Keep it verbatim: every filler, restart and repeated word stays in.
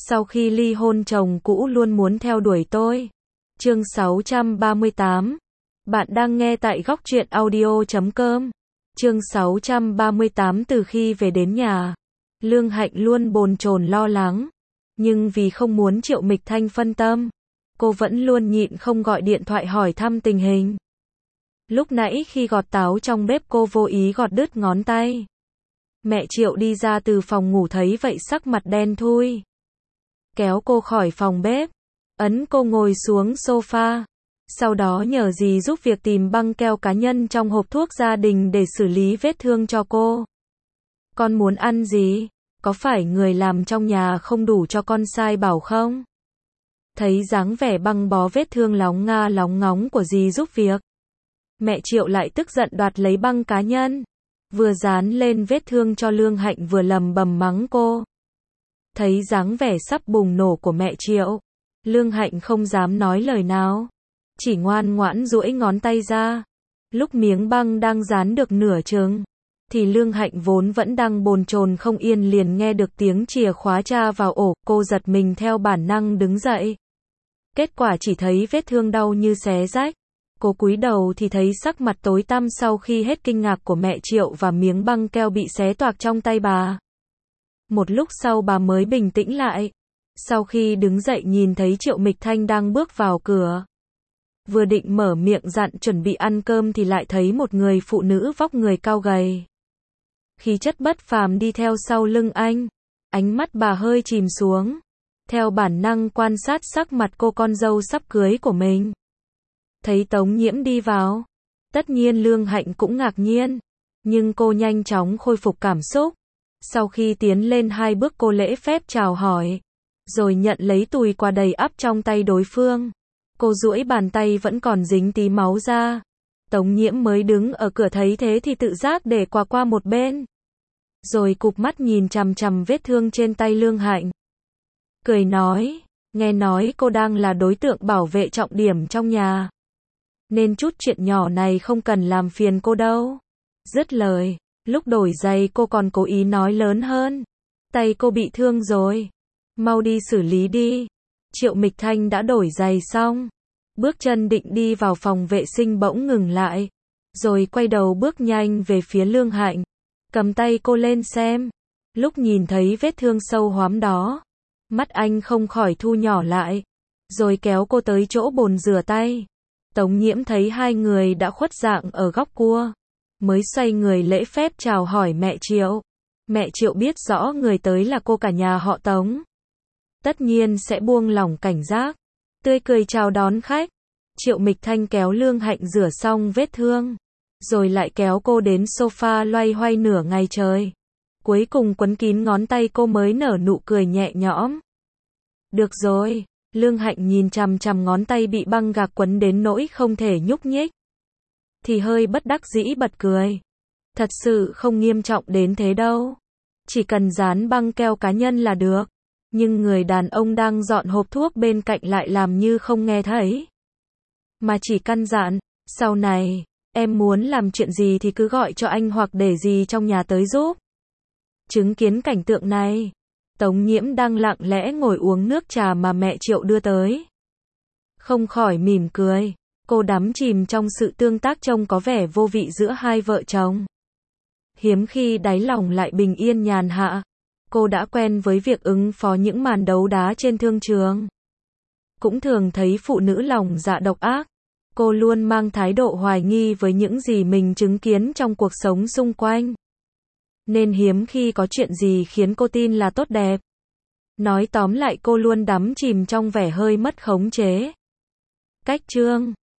Sau khi ly hôn chồng cũ luôn muốn theo đuổi tôi. Chương sáu trăm ba mươi tám. Bạn đang nghe tại góc truyện audio chấm com. Chương sáu trăm ba mươi tám. Từ khi về đến nhà, Lương Hạnh luôn bồn chồn lo lắng. Nhưng vì không muốn Triệu Mịch Thanh phân tâm, cô vẫn luôn nhịn không gọi điện thoại hỏi thăm tình hình. Lúc nãy khi gọt táo trong bếp cô vô ý gọt đứt ngón tay. Mẹ Triệu đi ra từ phòng ngủ thấy vậy sắc mặt đen thui. Kéo cô khỏi phòng bếp, ấn cô ngồi xuống sofa. Sau đó nhờ dì giúp việc tìm băng keo cá nhân trong hộp thuốc gia đình để xử lý vết thương cho cô. Con muốn ăn gì? Có phải người làm trong nhà không đủ cho con sai bảo không? Thấy dáng vẻ băng bó vết thương lóng nga lóng ngóng của dì giúp việc, mẹ Triệu lại tức giận đoạt lấy băng cá nhân, vừa dán lên vết thương cho Lương Hạnh vừa lầm bầm mắng cô. Thấy dáng vẻ sắp bùng nổ của mẹ Triệu, Lương Hạnh không dám nói lời nào, chỉ ngoan ngoãn duỗi ngón tay ra. Lúc miếng băng đang dán được nửa chừng, thì Lương Hạnh vốn vẫn đang bồn chồn không yên liền nghe được tiếng chìa khóa tra vào ổ, cô giật mình theo bản năng đứng dậy. Kết quả chỉ thấy vết thương đau như xé rách. Cô cúi đầu thì thấy sắc mặt tối tăm sau khi hết kinh ngạc của mẹ Triệu và miếng băng keo bị xé toạc trong tay bà. Một lúc sau bà mới bình tĩnh lại. Sau khi đứng dậy nhìn thấy Triệu Mịch Thanh đang bước vào cửa. Vừa định mở miệng dặn chuẩn bị ăn cơm thì lại thấy một người phụ nữ vóc người cao gầy, khí chất bất phàm đi theo sau lưng anh. Ánh mắt bà hơi chìm xuống, theo bản năng quan sát sắc mặt cô con dâu sắp cưới của mình. Thấy Tống Nhiễm đi vào, tất nhiên Lương Hạnh cũng ngạc nhiên, nhưng cô nhanh chóng khôi phục cảm xúc. Sau khi tiến lên hai bước cô lễ phép chào hỏi, rồi nhận lấy túi quà đầy ắp trong tay đối phương. Cô duỗi bàn tay vẫn còn dính tí máu ra. Tống Nhiễm mới đứng ở cửa thấy thế thì tự giác để quà qua một bên, rồi cụp mắt nhìn chằm chằm vết thương trên tay Lương Hạnh. Cười nói, nghe nói cô đang là đối tượng bảo vệ trọng điểm trong nhà, nên chút chuyện nhỏ này không cần làm phiền cô đâu. Dứt lời, lúc đổi giày cô còn cố ý nói lớn hơn. Tay cô bị thương rồi, mau đi xử lý đi. Triệu Mịch Thanh đã đổi giày xong, bước chân định đi vào phòng vệ sinh bỗng ngừng lại, rồi quay đầu bước nhanh về phía Lương Hạnh, cầm tay cô lên xem. Lúc nhìn thấy vết thương sâu hoắm đó, mắt anh không khỏi thu nhỏ lại, rồi kéo cô tới chỗ bồn rửa tay. Tống Nhiễm thấy hai người đã khuất dạng ở góc cua, mới xoay người lễ phép chào hỏi mẹ Triệu. Mẹ Triệu biết rõ người tới là cô cả nhà họ Tống, tất nhiên sẽ buông lỏng cảnh giác, tươi cười chào đón khách. Triệu Mịch Thanh kéo Lương Hạnh rửa xong vết thương, rồi lại kéo cô đến sofa loay hoay nửa ngày trời. Cuối cùng quấn kín ngón tay cô mới nở nụ cười nhẹ nhõm. Được rồi. Lương Hạnh nhìn chằm chằm ngón tay bị băng gạc quấn đến nỗi không thể nhúc nhích, thì hơi bất đắc dĩ bật cười. Thật sự không nghiêm trọng đến thế đâu, chỉ cần dán băng keo cá nhân là được. Nhưng người đàn ông đang dọn hộp thuốc bên cạnh lại làm như không nghe thấy, mà chỉ căn dặn, sau này, em muốn làm chuyện gì thì cứ gọi cho anh hoặc để gì trong nhà tới giúp. Chứng kiến cảnh tượng này, Tống Nhiễm đang lặng lẽ ngồi uống nước trà mà mẹ Triệu đưa tới, không khỏi mỉm cười. Cô đắm chìm trong sự tương tác trông có vẻ vô vị giữa hai vợ chồng. Hiếm khi đáy lòng lại bình yên nhàn hạ. Cô đã quen với việc ứng phó những màn đấu đá trên thương trường, cũng thường thấy phụ nữ lòng dạ độc ác. Cô luôn mang thái độ hoài nghi với những gì mình chứng kiến trong cuộc sống xung quanh, nên hiếm khi có chuyện gì khiến cô tin là tốt đẹp. Nói tóm lại cô luôn đắm chìm trong vẻ hơi mất khống chế. Cách chương